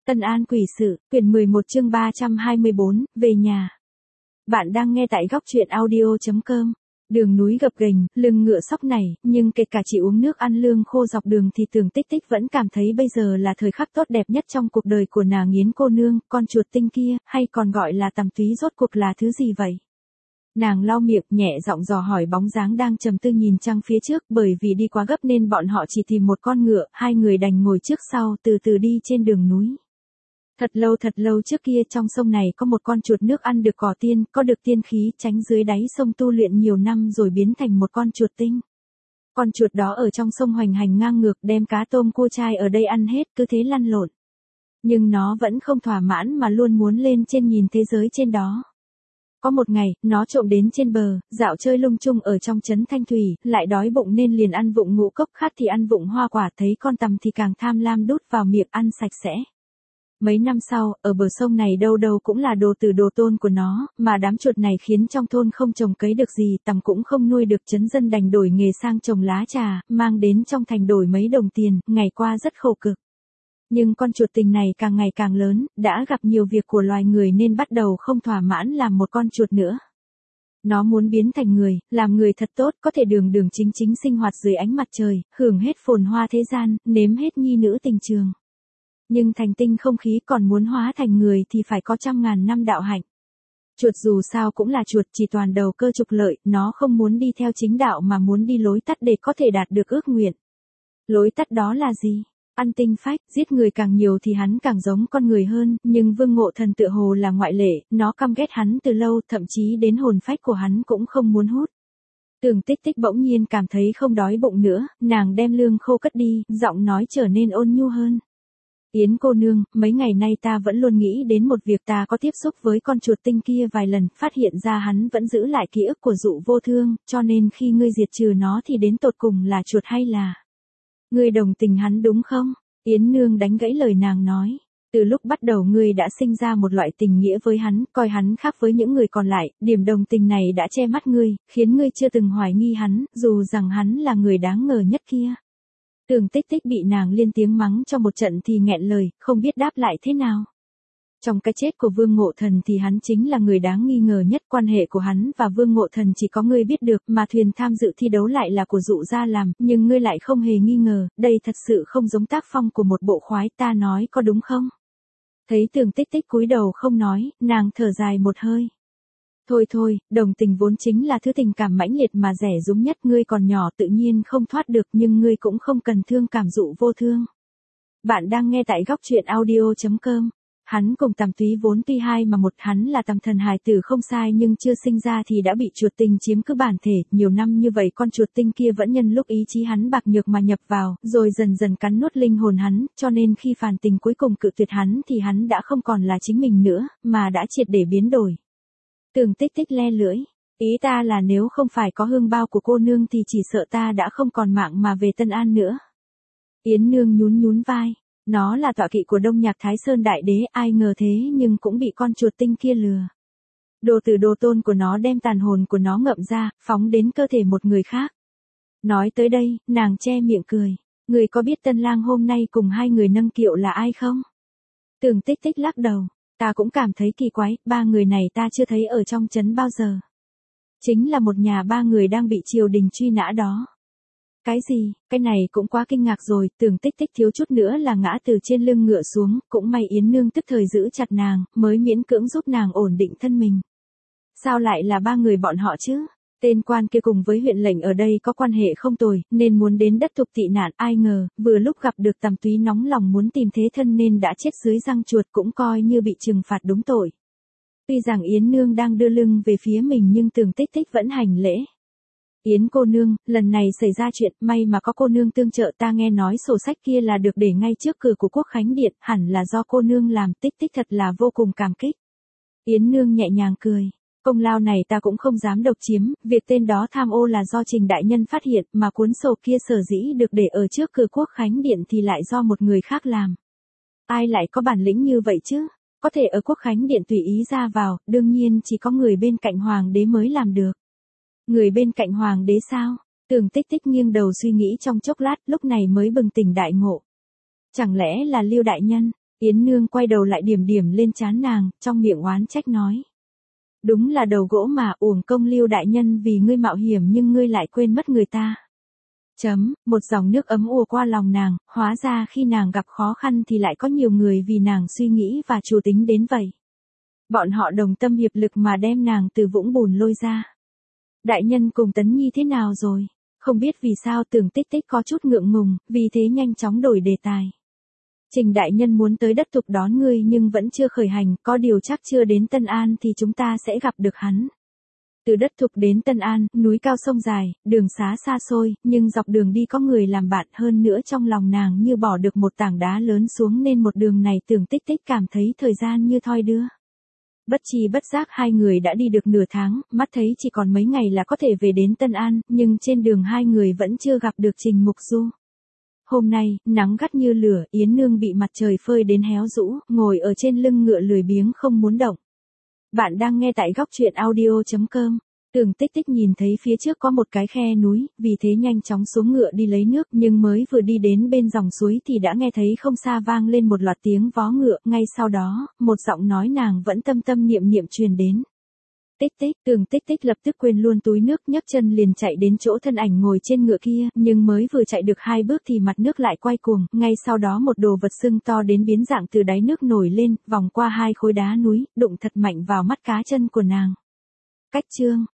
Tân An quỷ sự, quyển 11 chương 324, về nhà. Bạn đang nghe tại góc truyện audio.com. Đường núi gập ghềnh, lưng ngựa sóc nảy, nhưng kể cả chỉ uống nước ăn lương khô dọc đường thì Tưởng Tích Tích vẫn cảm thấy bây giờ là thời khắc tốt đẹp nhất trong cuộc đời của nàng Yến cô nương, con chuột tinh kia, hay còn gọi là tằm túy rốt cuộc là thứ gì vậy? Nàng lau miệng nhẹ giọng dò hỏi bóng dáng đang trầm tư nhìn trăng phía trước, bởi vì đi quá gấp nên bọn họ chỉ tìm một con ngựa, hai người đành ngồi trước sau từ từ đi trên đường núi. Thật lâu trước kia trong sông này có một con chuột nước ăn được cỏ tiên, có được tiên khí, tránh dưới đáy sông tu luyện nhiều năm rồi biến thành một con chuột tinh. Con chuột đó ở trong sông hoành hành ngang ngược, đem cá tôm cua trai ở đây ăn hết, cứ thế lăn lộn. Nhưng nó vẫn không thỏa mãn mà luôn muốn lên trên nhìn thế giới trên đó. Có một ngày, nó trộm đến trên bờ, dạo chơi lung tung ở trong trấn Thanh Thủy, lại đói bụng nên liền ăn vụng ngũ cốc, khát thì ăn vụng hoa quả, thấy con tằm thì càng tham lam đút vào miệng ăn sạch sẽ. Mấy năm sau, ở bờ sông này đâu đâu cũng là đồ tử đồ tôn của nó, mà đám chuột này khiến trong thôn không trồng cấy được gì, tằm cũng không nuôi được, trấn dân đành đổi nghề sang trồng lá trà, mang đến trong thành đổi mấy đồng tiền, ngày qua rất khổ cực. Nhưng con chuột tình này càng ngày càng lớn, đã gặp nhiều việc của loài người nên bắt đầu không thỏa mãn làm một con chuột nữa. Nó muốn biến thành người, làm người thật tốt, có thể đường đường chính chính sinh hoạt dưới ánh mặt trời, hưởng hết phồn hoa thế gian, nếm hết nhi nữ tình trường. Nhưng thành tinh không khí còn muốn hóa thành người thì phải có 100.000 năm đạo hạnh. Chuột dù sao cũng là chuột, chỉ toàn đầu cơ trục lợi, nó không muốn đi theo chính đạo mà muốn đi lối tắt để có thể đạt được ước nguyện. Lối tắt đó là gì? Ăn tinh phách, giết người càng nhiều thì hắn càng giống con người hơn, nhưng Vương Ngộ Thần tựa hồ là ngoại lệ, nó căm ghét hắn từ lâu, thậm chí đến hồn phách của hắn cũng không muốn hút. Tưởng Tích Tích bỗng nhiên cảm thấy không đói bụng nữa, nàng đem lương khô cất đi, giọng nói trở nên ôn nhu hơn. Yến cô nương, mấy ngày nay ta vẫn luôn nghĩ đến một việc, ta có tiếp xúc với con chuột tinh kia vài lần, phát hiện ra hắn vẫn giữ lại ký ức của Dụ Vô Thương, cho nên khi ngươi diệt trừ nó thì đến tột cùng là chuột hay là... Ngươi đồng tình hắn đúng không? Yến nương đánh gãy lời nàng nói. Từ lúc bắt đầu ngươi đã sinh ra một loại tình nghĩa với hắn, coi hắn khác với những người còn lại, điểm đồng tình này đã che mắt ngươi, khiến ngươi chưa từng hoài nghi hắn, dù rằng hắn là người đáng ngờ nhất kia. Tưởng Tích Tích bị nàng liên tiếng mắng cho một trận thì nghẹn lời, không biết đáp lại thế nào. Trong cái chết của Vương Ngộ Thần thì hắn chính là người đáng nghi ngờ nhất, quan hệ của hắn và Vương Ngộ Thần chỉ có ngươi biết được, mà thuyền tham dự thi đấu lại là của Dụ gia làm, nhưng ngươi lại không hề nghi ngờ, đây thật sự không giống tác phong của một bộ khoái, ta nói có đúng không? Thấy Tưởng Tích Tích cúi đầu không nói, nàng thở dài một hơi. Thôi, đồng tình vốn chính là thứ tình cảm mãnh liệt mà rẻ rúng nhất, ngươi còn nhỏ tự nhiên không thoát được, nhưng ngươi cũng không cần thương cảm Dụ Vô Thương. Bạn đang nghe tại góc truyện audio.com. Hắn cùng tằm túy vốn tuy hai mà một, hắn là tằm thần hài tử không sai nhưng chưa sinh ra thì đã bị chuột tinh chiếm cứ bản thể, nhiều năm như vậy con chuột tinh kia vẫn nhân lúc ý chí hắn bạc nhược mà nhập vào, rồi dần dần cắn nuốt linh hồn hắn, cho nên khi phản tình cuối cùng cự tuyệt hắn thì hắn đã không còn là chính mình nữa, mà đã triệt để biến đổi. Tưởng Tích Tích le lưỡi, ý ta là nếu không phải có hương bao của cô nương thì chỉ sợ ta đã không còn mạng mà về Tân An nữa. Yến nương nhún vai. Nó là tọa kỵ của Đông Nhạc Thái Sơn Đại Đế, ai ngờ thế nhưng cũng bị con chuột tinh kia lừa. Đồ tử đồ tôn của nó đem tàn hồn của nó ngậm ra, phóng đến cơ thể một người khác. Nói tới đây, nàng che miệng cười. Người có biết Tân Lang hôm nay cùng hai người nâng kiệu là ai không? Tưởng Tích Tích lắc đầu. Ta cũng cảm thấy kỳ quái, ba người này ta chưa thấy ở trong trấn bao giờ. Chính là một nhà ba người đang bị triều đình truy nã đó. Cái gì, cái này cũng quá kinh ngạc rồi, Tưởng Tích Tích thiếu chút nữa là ngã từ trên lưng ngựa xuống, cũng may Yến nương tức thời giữ chặt nàng, mới miễn cưỡng giúp nàng ổn định thân mình. Sao lại là ba người bọn họ chứ? Tên quan kia cùng với huyện lệnh ở đây có quan hệ không tồi, nên muốn đến đất Thục tị nạn, ai ngờ, vừa lúc gặp được tằm túy nóng lòng muốn tìm thế thân nên đã chết dưới răng chuột, cũng coi như bị trừng phạt đúng tội. Tuy rằng Yến nương đang đưa lưng về phía mình nhưng Tưởng Tích Tích vẫn hành lễ. Yến cô nương, lần này xảy ra chuyện, may mà có cô nương tương trợ, ta nghe nói sổ sách kia là được để ngay trước cửa của Quốc Khánh Điện, hẳn là do cô nương làm, Tích Tích thật là vô cùng cảm kích. Yến nương nhẹ nhàng cười, công lao này ta cũng không dám độc chiếm, việc tên đó tham ô là do Trình đại nhân phát hiện, mà cuốn sổ kia sở dĩ được để ở trước cửa Quốc Khánh Điện thì lại do một người khác làm. Ai lại có bản lĩnh như vậy chứ? Có thể ở Quốc Khánh Điện tùy ý ra vào, đương nhiên chỉ có người bên cạnh hoàng đế mới làm được. Người bên cạnh hoàng đế sao? Tưởng Tích Tích nghiêng đầu suy nghĩ trong chốc lát, lúc này mới bừng tỉnh đại ngộ. Chẳng lẽ là Lưu đại nhân? Yến Nương quay đầu lại điểm điểm lên trán nàng, trong miệng oán trách nói. Đúng là đầu gỗ mà, uổng công Lưu đại nhân vì ngươi mạo hiểm nhưng ngươi lại quên mất người ta. Một dòng nước ấm ùa qua lòng nàng, hóa ra khi nàng gặp khó khăn thì lại có nhiều người vì nàng suy nghĩ và chủ tính đến vậy. Bọn họ đồng tâm hiệp lực mà đem nàng từ vũng bùn lôi ra. Đại nhân cùng Tấn Nhi thế nào rồi? Không biết vì sao Tưởng Tích Tích có chút ngượng ngùng, vì thế nhanh chóng đổi đề tài. Trình đại nhân muốn tới đất Thục đón ngươi nhưng vẫn chưa khởi hành, có điều chắc chưa đến Tân An thì chúng ta sẽ gặp được hắn. Từ đất Thục đến Tân An, núi cao sông dài, đường xá xa xôi, nhưng dọc đường đi có người làm bạn, hơn nữa trong lòng nàng như bỏ được một tảng đá lớn xuống nên một đường này Tưởng Tích Tích cảm thấy thời gian như thoi đưa. Bất chi bất giác hai người đã đi được nửa tháng, mắt thấy chỉ còn mấy ngày là có thể về đến Tân An, nhưng trên đường hai người vẫn chưa gặp được Trình Mục Du. Hôm nay, nắng gắt như lửa, Yến Nương bị mặt trời phơi đến héo rũ, ngồi ở trên lưng ngựa lười biếng không muốn động. Bạn đang nghe tại góc truyện audio.com. Tưởng Tích Tích nhìn thấy phía trước có một cái khe núi, vì thế nhanh chóng xuống ngựa đi lấy nước, nhưng mới vừa đi đến bên dòng suối thì đã nghe thấy không xa vang lên một loạt tiếng vó ngựa, ngay sau đó, một giọng nói nàng vẫn tâm tâm niệm niệm truyền đến. Tích Tích, Tưởng Tích Tích lập tức quên luôn túi nước, nhấc chân liền chạy đến chỗ thân ảnh ngồi trên ngựa kia, nhưng mới vừa chạy được 2 bước thì mặt nước lại quay cuồng, ngay sau đó một đồ vật sưng to đến biến dạng từ đáy nước nổi lên, vòng qua 2 khối đá núi, đụng thật mạnh vào mắt cá chân của nàng. Cách chương